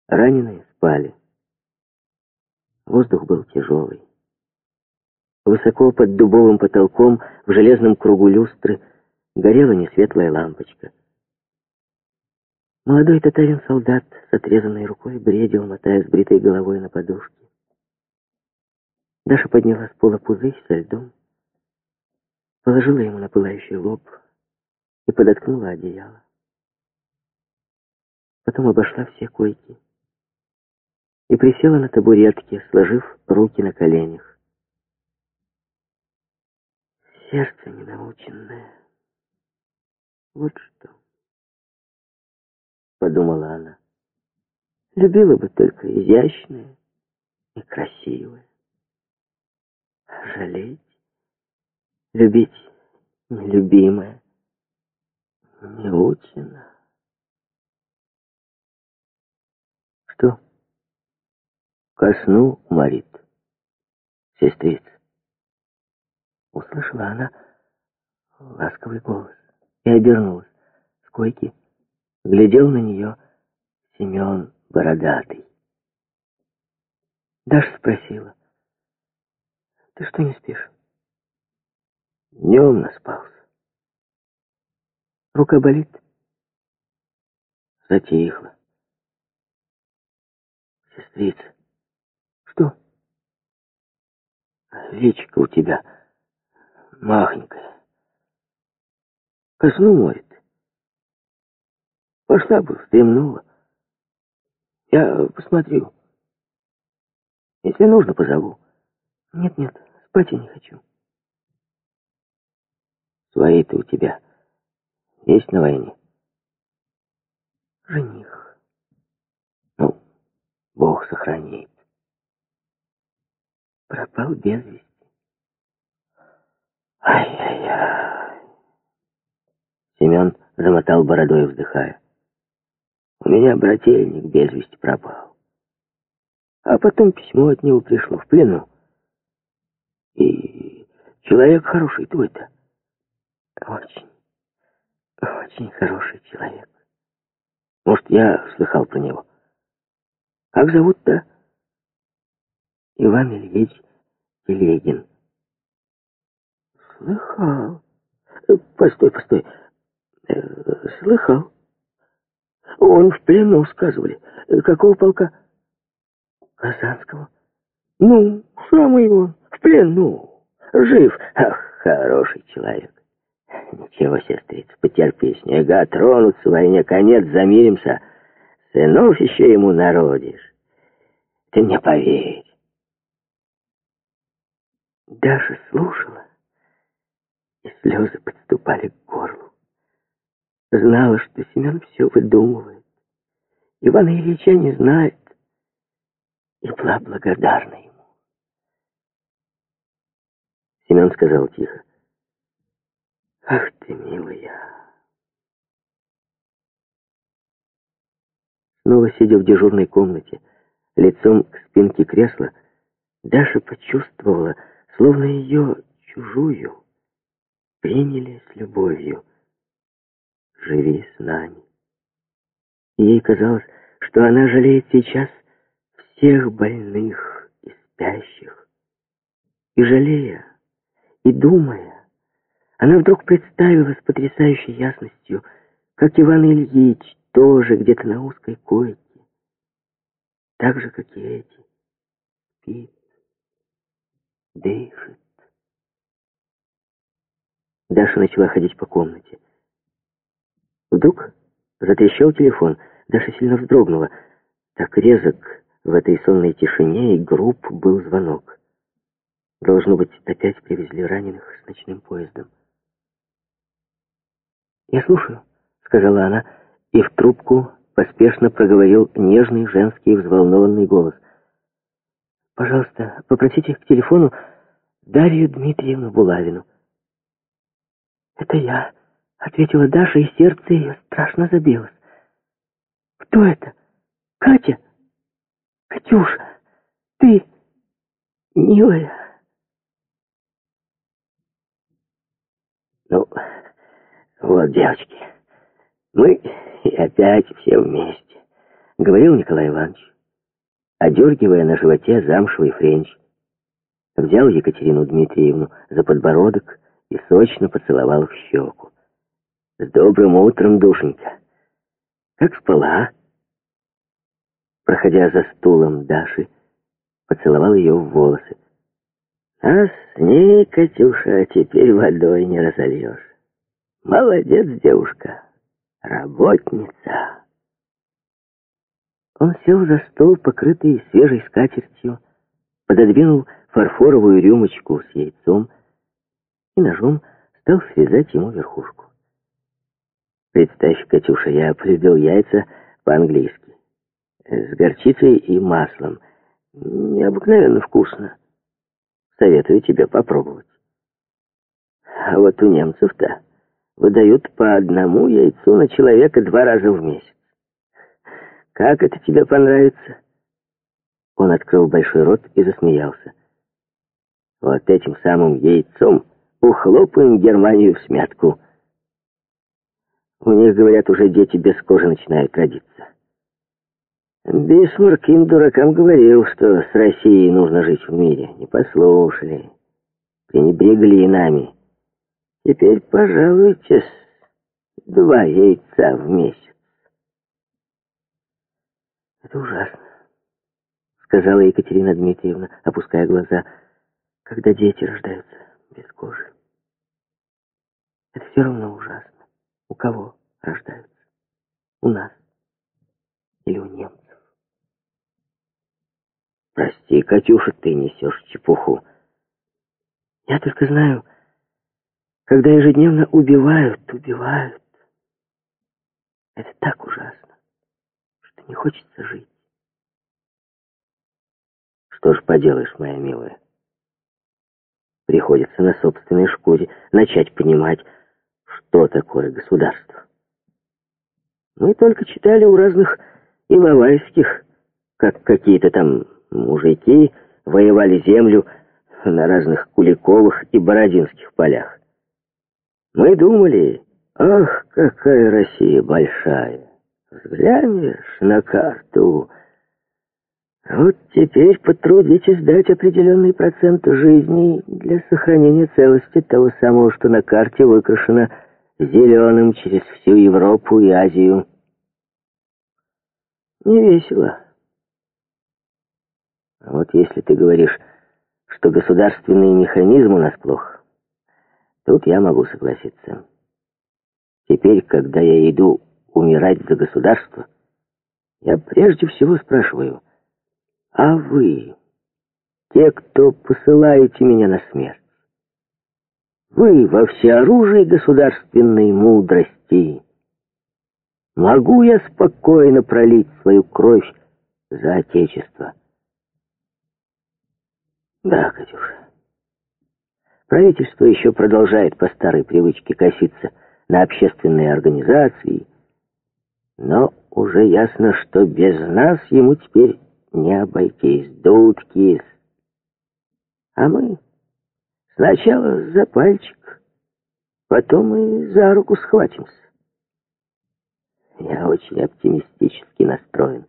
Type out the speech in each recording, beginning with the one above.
Раненые спали. Воздух был тяжелый. Высоко под дубовым потолком, в железном кругу люстры, горела несветлая лампочка. Молодой татарин-солдат с отрезанной рукой бредил, мотая сбритой головой на подушке. Даша подняла с пола пузырь со льдом, положила ему на пылающий лоб и подоткнула одеяло. Потом обошла все койки и присела на табуретке, сложив руки на коленях. Сердце ненаученное. Вот что, подумала она. Любила бы только изящное и красивое. Жалеть, любить нелюбимое, не учено. Что? Ко сну морит, сестрица. Услышала она ласковый голос и обернулась. С койки глядел на нее Семен Бородатый. Даша спросила: ты что, не спишь? Днем наспался. Рука болит? Затихла. Сестрица, что? Личико у тебя махонькое. Ко сну морит. Пошла бы, вздремнула. Я посмотрю. Если нужно, позову. Нет, спать я не хочу. Свои-то у тебя есть на войне? Жених. Ну, Бог сохранит. Пропал без вести. Ай-яй-яй. Семен замотал бородой, вздыхая. У меня брательник без вести пропал. А потом письмо от него пришло в плену. И человек хороший твой-то. Очень, очень хороший человек. Может, я слыхал про него. Как зовут-то? Иван Ильич Телегин. Слыхал. Постой. Слыхал. Он в плену, сказывали. Какого полка? Казанского. Ну, самый он. В плену. Жив. Ах, хороший человек. Ничего, сестрица, потерпи, снега тронутся, войне конец, замиримся. Сынов еще ему народишь. Ты мне поверь. Даша слушала, и слезы подступали к горлу. Знала, что Семен все выдумывает. Ивана Ильича не знает, и была благодарна ему. Семен сказал тихо: ах ты, милая. Снова сидя в дежурной комнате, лицом к спинке кресла, Даша почувствовала, словно ее чужую приняли с любовью. Живи с нами. И ей казалось, что она жалеет сейчас всех больных и спящих. И жалея, и думая, она вдруг представила с потрясающей ясностью, как Иван Ильич тоже где-то на узкой койке, так же, как и эти, спит, дышит. Даша начала ходить по комнате. Вдруг затрещал телефон. Даша сильно вздрогнула. Так резок в этой сонной тишине и груб был звонок. Должно быть, опять привезли раненых с ночным поездом. «Я слушаю», — сказала она, и в трубку поспешно проговорил нежный женский взволнованный голос. «Пожалуйста, попросите к телефону Дарью Дмитриевну Булавину». «Это я», — ответила Даша, и сердце ее страшно забилось. «Кто это? Катя? Катюша, ты, милая?» «Ну, вот, девочки, мы и опять все вместе. говорил Николай Иванович, одергивая на животе замшевый френч. Взял Екатерину Дмитриевну за подбородок и сочно поцеловал в щеку. «С добрым утром, душенька! Как спала?» Проходя за стулом Даши, поцеловал ее в волосы. «А с ней, Катюша, теперь водой не разольешь. Молодец, девушка, работница!» Он сел за стол, покрытый свежей скатертью, пододвинул фарфоровую рюмочку с яйцом и ножом стал срезать ему верхушку. «Представь, Катюша, я полюбил яйца по-английски, с горчицей и маслом. Необыкновенно вкусно. Советую тебе попробовать. А вот у немцев-то выдают по одному яйцу на человека 2 раза в месяц. Как это тебе понравится?» Он открыл большой рот и засмеялся. «Вот этим самым яйцом ухлопаем Германию в смятку. У них, говорят, уже дети без кожи начинают родиться. Бисмарк им, дуракам, говорил, что с Россией нужно жить в мире. Не послушали, пренебрегли нами. Теперь, пожалуйтесь, 2 яйца в месяц». «Это ужасно», — сказала Екатерина Дмитриевна, опуская глаза, «когда дети рождаются без кожи. Это все равно ужасно. У кого рождаются? У нас или у немцев?» «Прости, Катюша, ты несешь чепуху. Я только знаю, когда ежедневно убивают. Это так ужасно, что не хочется жить». «Что ж поделаешь, моя милая? Приходится на собственной шкуре начать понимать, что такое государство. Мы только читали у разных Иловайских, как какие-то там мужики воевали землю на разных Куликовых и Бородинских полях. Мы думали, ах, какая Россия большая. Взглянешь на карту. Вот теперь потрудитесь дать определенный процент жизни для сохранения целости того самого, что на карте выкрашено зеленым через всю Европу и Азию. Не весело. А вот если ты говоришь, что государственный механизм у нас плох, тут я могу согласиться. Теперь, когда я иду умирать за государство, я прежде всего спрашиваю, а вы, те, кто посылаете меня на смерть, вы во всеоружии государственной мудрости, могу я спокойно пролить свою кровь за Отечество? Да, Катюша. Правительство еще продолжает по старой привычке коситься на общественные организации, но уже ясно, что без нас ему теперь не обойтись. Дудкис. А мы сначала за пальчик, потом и за руку схватимся. Я очень оптимистически настроен.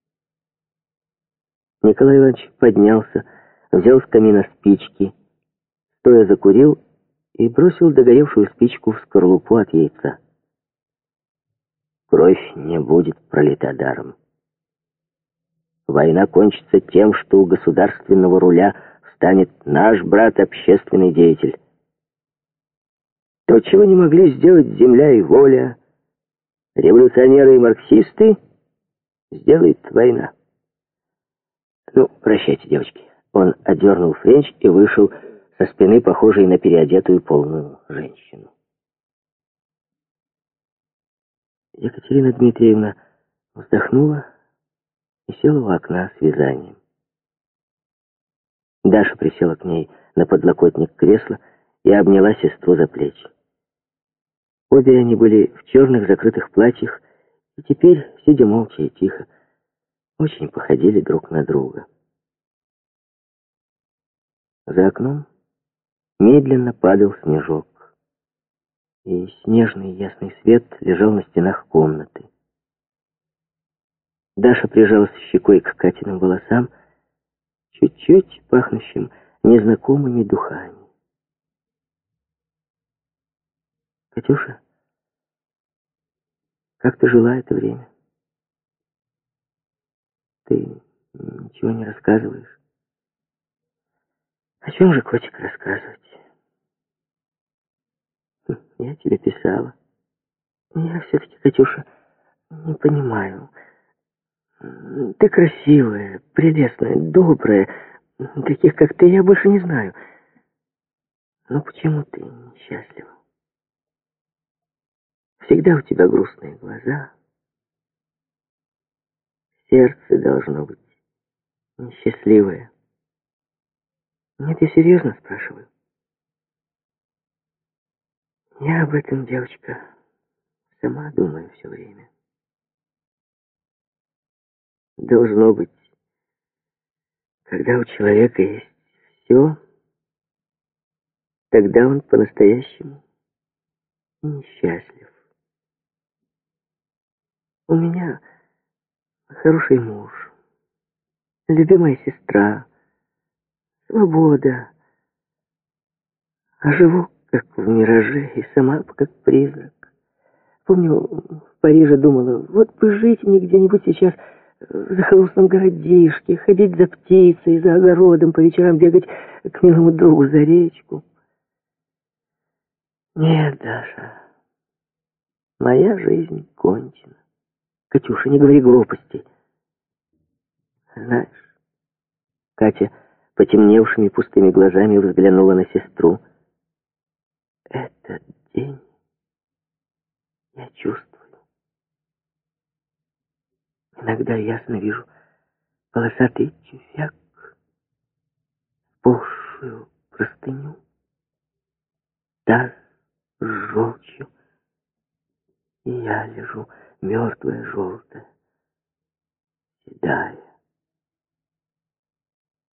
Николай Иванович поднялся, взял с камина спички, стоя закурил и бросил догоревшую спичку в скорлупу от яйца. Кровь не будет пролита даром. Война кончится тем, что у государственного руля встанет наш брат, общественный деятель. То, чего не могли сделать земля и воля, революционеры и марксисты, сделает война. Ну, прощайте, девочки. Он одернул френч и вышел со спины, похожей на переодетую полную женщину. Екатерина Дмитриевна вздохнула и села у окна с вязанием. Даша присела к ней на подлокотник кресла и обняла сестру за плечи. Обе они были в черных закрытых платьях и теперь, сидя молча и тихо, очень походили друг на друга. За окном медленно падал снежок, и снежный ясный свет лежал на стенах комнаты. Даша прижалась щекой к Катиным волосам, чуть-чуть пахнущим незнакомыми духами. «Катюша, как ты жила это время? Ты ничего не рассказываешь?» «О чем же, котик, рассказывать? Я тебе писала. Я все-таки, Катюша, не понимаю. Ты красивая, прелестная, добрая. Таких, как ты, я больше не знаю. Но почему ты несчастлива? Всегда у тебя грустные глаза. Сердце должно быть несчастливое. Нет, я серьезно спрашиваю. Я об этом, девочка, сама думаю все время. Должно быть, когда у человека есть все, тогда он по-настоящему несчастлив. У меня хороший муж, любимая сестра, свобода. А живу как в мираже и сама как призрак. Помню, в Париже думала, вот бы жить мне где-нибудь сейчас в захолустном городишке, ходить за птицей, за огородом, по вечерам бегать к милому другу за речку. Нет, Даша, моя жизнь кончена. Катюша, не говори глупостей. Знаешь, Катя потемневшими пустыми глазами взглянула на сестру. Этот день я чувствую. Иногда ясно вижу полосатый тюфяк, сползшую простыню, таз с желчью, и я лежу, мертвая, желтая, седая.